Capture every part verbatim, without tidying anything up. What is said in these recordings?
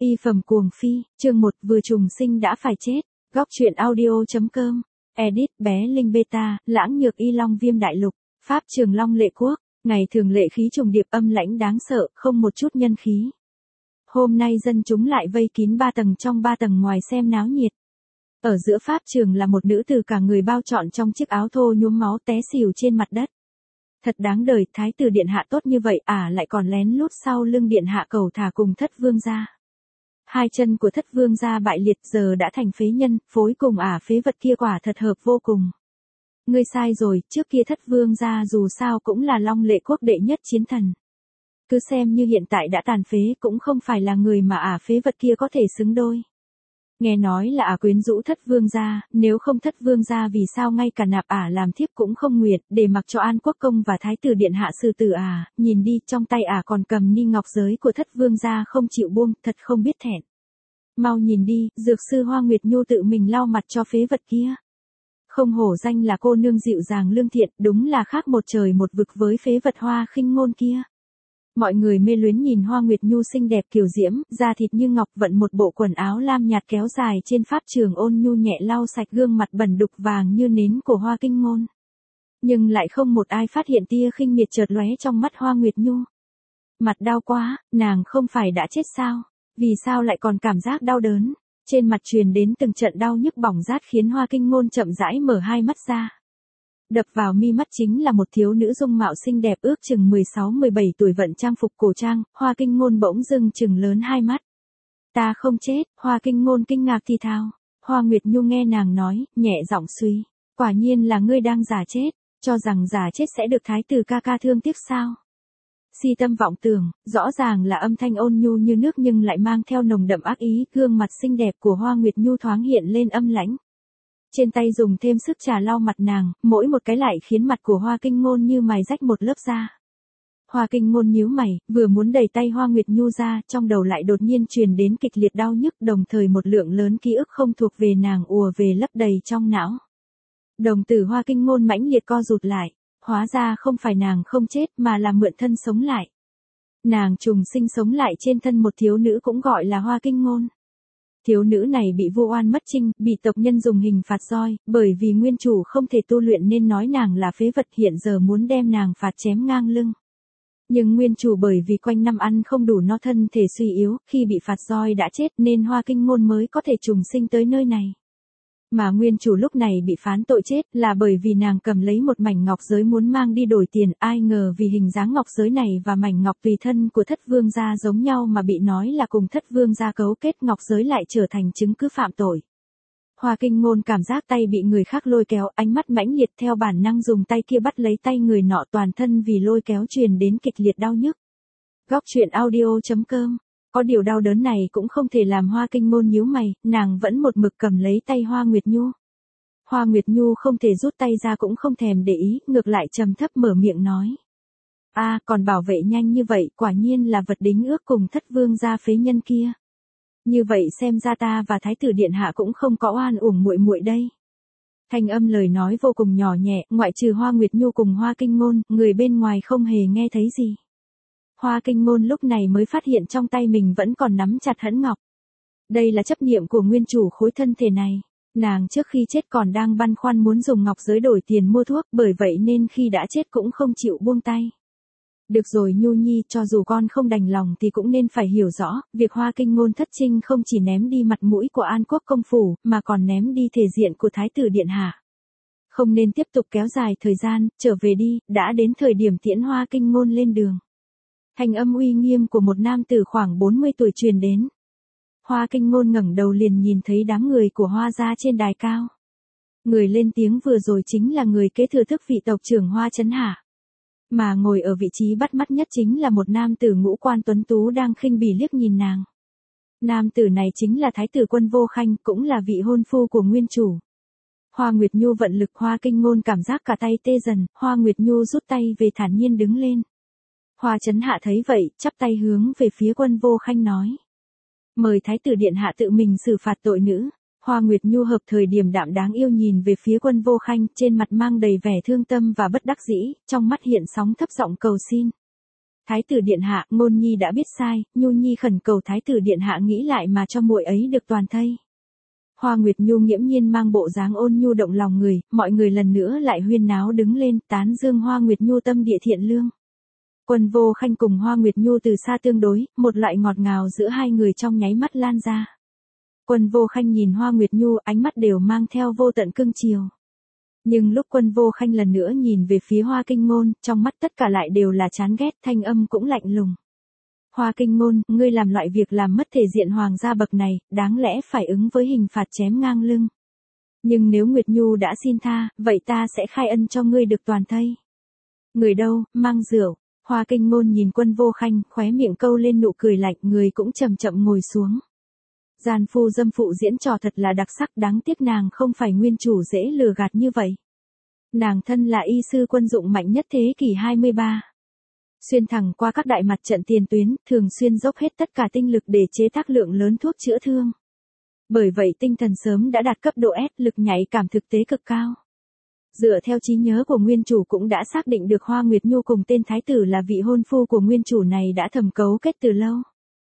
Y phẩm cuồng phi, chương một vừa trùng sinh đã phải chết. Góc truyện audio.com. Edit bé Linh Beta, lãng nhược y long viêm đại lục. Pháp Trường Long Lệ Quốc. Ngày thường lệ khí trùng điệp âm lãnh đáng sợ, không một chút nhân khí. Hôm nay dân chúng lại vây kín ba tầng trong ba tầng ngoài xem náo nhiệt. Ở giữa Pháp Trường là một nữ tử cả người bao trọn trong chiếc áo thô nhuốm máu té xỉu trên mặt đất. Thật đáng đời, thái tử điện hạ tốt như vậy à, lại còn lén lút sau lưng điện hạ cầu thả cùng thất vương gia. Hai chân của thất vương gia bại liệt giờ đã thành phế nhân, phối cùng ả à, phế vật kia quả thật hợp vô cùng. Ngươi sai rồi, trước kia thất vương gia dù sao cũng là Long Lệ Quốc đệ nhất chiến thần. Cứ xem như hiện tại đã tàn phế cũng không phải là người mà ả à, phế vật kia có thể xứng đôi. Nghe nói là ả à, quyến rũ thất vương gia, nếu không thất vương gia vì sao ngay cả nạp ả à, làm thiếp cũng không nguyện, để mặc cho An Quốc công và thái tử điện hạ xử tử ả, à, nhìn đi, trong tay ả à còn cầm ni ngọc giới của thất vương gia không chịu buông, thật không biết thẹn. Mau nhìn đi, dược sư Hoa Nguyệt Nhu tự mình lau mặt cho phế vật kia. Không hổ danh là cô nương dịu dàng lương thiện, đúng là khác một trời một vực với phế vật Hoa Khinh Ngôn kia. Mọi người mê luyến nhìn Hoa Nguyệt Nhu xinh đẹp kiều diễm, da thịt như ngọc, vận một bộ quần áo lam nhạt kéo dài trên pháp trường, ôn nhu nhẹ lau sạch gương mặt bẩn đục vàng như nến của Hoa Kinh Ngôn. Nhưng lại không một ai phát hiện tia khinh miệt chợt lóe trong mắt Hoa Nguyệt Nhu. Mặt đau quá, nàng không phải đã chết sao? Vì sao lại còn cảm giác đau đớn? Trên mặt truyền đến từng trận đau nhức bỏng rát khiến Hoa Kinh Ngôn chậm rãi mở hai mắt ra. Đập vào mi mắt chính là một thiếu nữ dung mạo xinh đẹp ước chừng mười sáu mười bảy tuổi, vận trang phục cổ trang. Hoa Kinh Ngôn bỗng dưng chừng lớn hai mắt. Ta không chết, Hoa Kinh Ngôn kinh ngạc thì thào. Hoa Nguyệt Nhu nghe nàng nói, nhẹ giọng suy, quả nhiên là ngươi đang giả chết, cho rằng giả chết sẽ được thái tử ca ca thương tiếc sao? Si tâm vọng tưởng, rõ ràng là âm thanh ôn nhu như nước nhưng lại mang theo nồng đậm ác ý, gương mặt xinh đẹp của Hoa Nguyệt Nhu thoáng hiện lên âm lãnh. Trên tay dùng thêm sức trà lau mặt nàng, mỗi một cái lại khiến mặt của Hoa Kinh Ngôn như mài rách một lớp da. Hoa Kinh Ngôn nhíu mày, vừa muốn đẩy tay Hoa Nguyệt Nhu ra, trong đầu lại đột nhiên truyền đến kịch liệt đau nhức, đồng thời một lượng lớn ký ức không thuộc về nàng ùa về lấp đầy trong não. Đồng tử Hoa Kinh Ngôn mãnh liệt co rụt lại, hóa ra không phải nàng không chết mà là mượn thân sống lại. Nàng trùng sinh sống lại trên thân một thiếu nữ cũng gọi là Hoa Kinh Ngôn. Thiếu nữ này bị vu oan mất trinh, bị tộc nhân dùng hình phạt roi, bởi vì nguyên chủ không thể tu luyện nên nói nàng là phế vật, hiện giờ muốn đem nàng phạt chém ngang lưng. Nhưng nguyên chủ bởi vì quanh năm ăn không đủ no, thân thể suy yếu, khi bị phạt roi đã chết nên Hoa Kinh Ngôn mới có thể trùng sinh tới nơi này. Mà nguyên chủ lúc này bị phán tội chết là bởi vì nàng cầm lấy một mảnh ngọc giới muốn mang đi đổi tiền, ai ngờ vì hình dáng ngọc giới này và mảnh ngọc tùy thân của thất vương gia giống nhau mà bị nói là cùng thất vương gia cấu kết, ngọc giới lại trở thành chứng cứ phạm tội. Hoa Kinh Ngôn cảm giác tay bị người khác lôi kéo, ánh mắt mãnh liệt, theo bản năng dùng tay kia bắt lấy tay người nọ, toàn thân vì lôi kéo truyền đến kịch liệt đau nhức. Góc truyện audio.com. Có điều đau đớn này cũng không thể làm Hoa Kinh Ngôn nhíu mày, nàng vẫn một mực cầm lấy tay Hoa Nguyệt Nhu. Hoa Nguyệt Nhu không thể rút tay ra cũng không thèm để ý, ngược lại trầm thấp mở miệng nói. A, à, còn bảo vệ nhanh như vậy, quả nhiên là vật đính ước cùng thất vương gia phế nhân kia. Như vậy xem ra ta và thái tử điện hạ cũng không có oan uổng muội muội đây. Thanh âm lời nói vô cùng nhỏ nhẹ, ngoại trừ Hoa Nguyệt Nhu cùng Hoa Kinh Ngôn, người bên ngoài không hề nghe thấy gì. Hoa Kinh Ngôn lúc này mới phát hiện trong tay mình vẫn còn nắm chặt hẫn ngọc. Đây là chấp niệm của nguyên chủ khối thân thể này. Nàng trước khi chết còn đang băn khoăn muốn dùng ngọc giới đổi tiền mua thuốc, bởi vậy nên khi đã chết cũng không chịu buông tay. Được rồi Nhu Nhi, cho dù con không đành lòng thì cũng nên phải hiểu rõ, việc Hoa Kinh Ngôn thất trinh không chỉ ném đi mặt mũi của An Quốc công phủ, mà còn ném đi thể diện của thái tử điện hạ. Không nên tiếp tục kéo dài thời gian, trở về đi, đã đến thời điểm tiễn Hoa Kinh Ngôn lên đường. Thanh âm uy nghiêm của một nam tử khoảng bốn mươi tuổi truyền đến. Hoa Kinh Ngôn ngẩng đầu liền nhìn thấy đám người của Hoa gia trên đài cao. Người lên tiếng vừa rồi chính là người kế thừa thức vị tộc trưởng Hoa Chấn Hạ. Mà ngồi ở vị trí bắt mắt nhất chính là một nam tử ngũ quan tuấn tú đang khinh bỉ liếc nhìn nàng. Nam tử này chính là thái tử Quân Vô Khanh, cũng là vị hôn phu của nguyên chủ. Hoa Nguyệt Nhu vận lực, Hoa Kinh Ngôn cảm giác cả tay tê dần, Hoa Nguyệt Nhu rút tay về thản nhiên đứng lên. Hoa Chấn Hạ thấy vậy, chắp tay hướng về phía Quân Vô Khanh nói. Mời thái tử điện hạ tự mình xử phạt tội nữ. Hoa Nguyệt Nhu hợp thời điềm đạm đáng yêu nhìn về phía Quân Vô Khanh, trên mặt mang đầy vẻ thương tâm và bất đắc dĩ, trong mắt hiện sóng thấp giọng cầu xin. Thái tử điện hạ, Ngôn Nhi đã biết sai, Nhu Nhi khẩn cầu Thái tử điện hạ nghĩ lại mà cho muội ấy được toàn thây. Hoa Nguyệt Nhu nghiễm nhiên mang bộ dáng ôn nhu động lòng người, mọi người lần nữa lại huyên náo đứng lên, tán dương Hoa Nguyệt Nhu tâm địa thiện lương. Quân Vô Khanh cùng Hoa Nguyệt Nhu từ xa tương đối, một loại ngọt ngào giữa hai người trong nháy mắt lan ra. Quân Vô Khanh nhìn Hoa Nguyệt Nhu, ánh mắt đều mang theo vô tận cưng chiều. Nhưng lúc Quân Vô Khanh lần nữa nhìn về phía Hoa Kinh Ngôn, trong mắt tất cả lại đều là chán ghét, thanh âm cũng lạnh lùng. Hoa Kinh Ngôn, ngươi làm loại việc làm mất thể diện hoàng gia bậc này, đáng lẽ phải ứng với hình phạt chém ngang lưng. Nhưng nếu Nguyệt Nhu đã xin tha, vậy ta sẽ khai ân cho ngươi được toàn thây. Người đâu, mang rượu. Hoa Kinh Ngôn nhìn Quân Vô Khanh, khóe miệng câu lên nụ cười lạnh, người cũng chậm chậm ngồi xuống. Gian phu dâm phụ diễn trò thật là đặc sắc, đáng tiếc nàng không phải nguyên chủ dễ lừa gạt như vậy. Nàng thân là y sư quân dụng mạnh nhất thế kỷ hai mươi ba. Xuyên thẳng qua các đại mặt trận tiền tuyến, thường xuyên dốc hết tất cả tinh lực để chế tác lượng lớn thuốc chữa thương. Bởi vậy tinh thần sớm đã đạt cấp độ S, lực nhạy cảm thực tế cực cao. Dựa theo trí nhớ của nguyên chủ cũng đã xác định được Hoa Nguyệt Nhu cùng tên thái tử là vị hôn phu của nguyên chủ này đã thầm cấu kết từ lâu.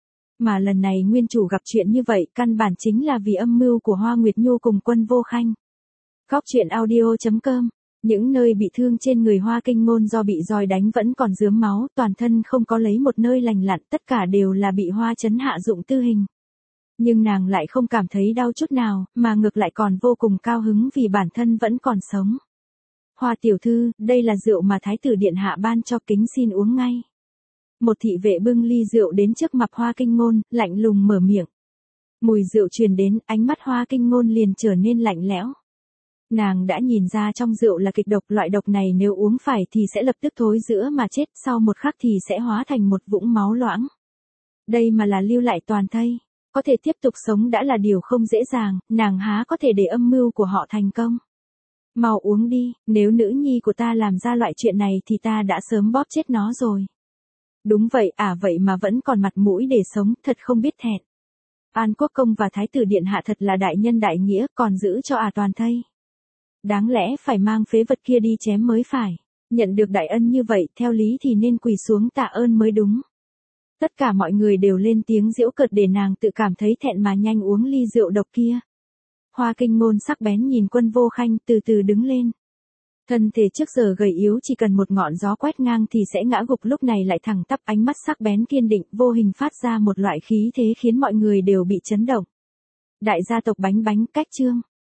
Mà lần này nguyên chủ gặp chuyện như vậy, căn bản chính là vì âm mưu của Hoa Nguyệt Nhu cùng Quân Vô Khanh. Góc truyện audio chấm com. Những nơi bị thương trên người Hoa Kinh Ngôn do bị roi đánh vẫn còn rướm máu, toàn thân không có lấy một nơi lành lặn, tất cả đều là bị Hoa Chấn hạ dụng tư hình. Nhưng nàng lại không cảm thấy đau chút nào, mà ngược lại còn vô cùng cao hứng vì bản thân vẫn còn sống. Hoa tiểu thư, đây là rượu mà Thái tử điện hạ ban cho, kính xin uống ngay. Một thị vệ bưng ly rượu đến trước mặt Hoa Kinh Ngôn, lạnh lùng mở miệng. Mùi rượu truyền đến, ánh mắt Hoa Kinh Ngôn liền trở nên lạnh lẽo. Nàng đã nhìn ra trong rượu là kịch độc, loại độc này nếu uống phải thì sẽ lập tức thối rữa mà chết, sau một khắc thì sẽ hóa thành một vũng máu loãng. Đây mà là lưu lại toàn thây, có thể tiếp tục sống đã là điều không dễ dàng, nàng há có thể để âm mưu của họ thành công. Mau uống đi, nếu nữ nhi của ta làm ra loại chuyện này thì ta đã sớm bóp chết nó rồi. Đúng vậy, à vậy mà vẫn còn mặt mũi để sống, thật không biết thẹn. An Quốc Công và Thái tử điện hạ thật là đại nhân đại nghĩa, còn giữ cho à toàn thây. Đáng lẽ phải mang phế vật kia đi chém mới phải. Nhận được đại ân như vậy, theo lý thì nên quỳ xuống tạ ơn mới đúng. Tất cả mọi người đều lên tiếng giễu cợt để nàng tự cảm thấy thẹn mà nhanh uống ly rượu độc kia. Hoa Kinh Ngôn sắc bén nhìn Quân Vô Khanh, từ từ đứng lên. Thân thể trước giờ gầy yếu chỉ cần một ngọn gió quét ngang thì sẽ ngã gục, lúc này lại thẳng tắp, ánh mắt sắc bén kiên định, vô hình phát ra một loại khí thế khiến mọi người đều bị chấn động. Đại gia tộc Bánh Bánh, cách chương.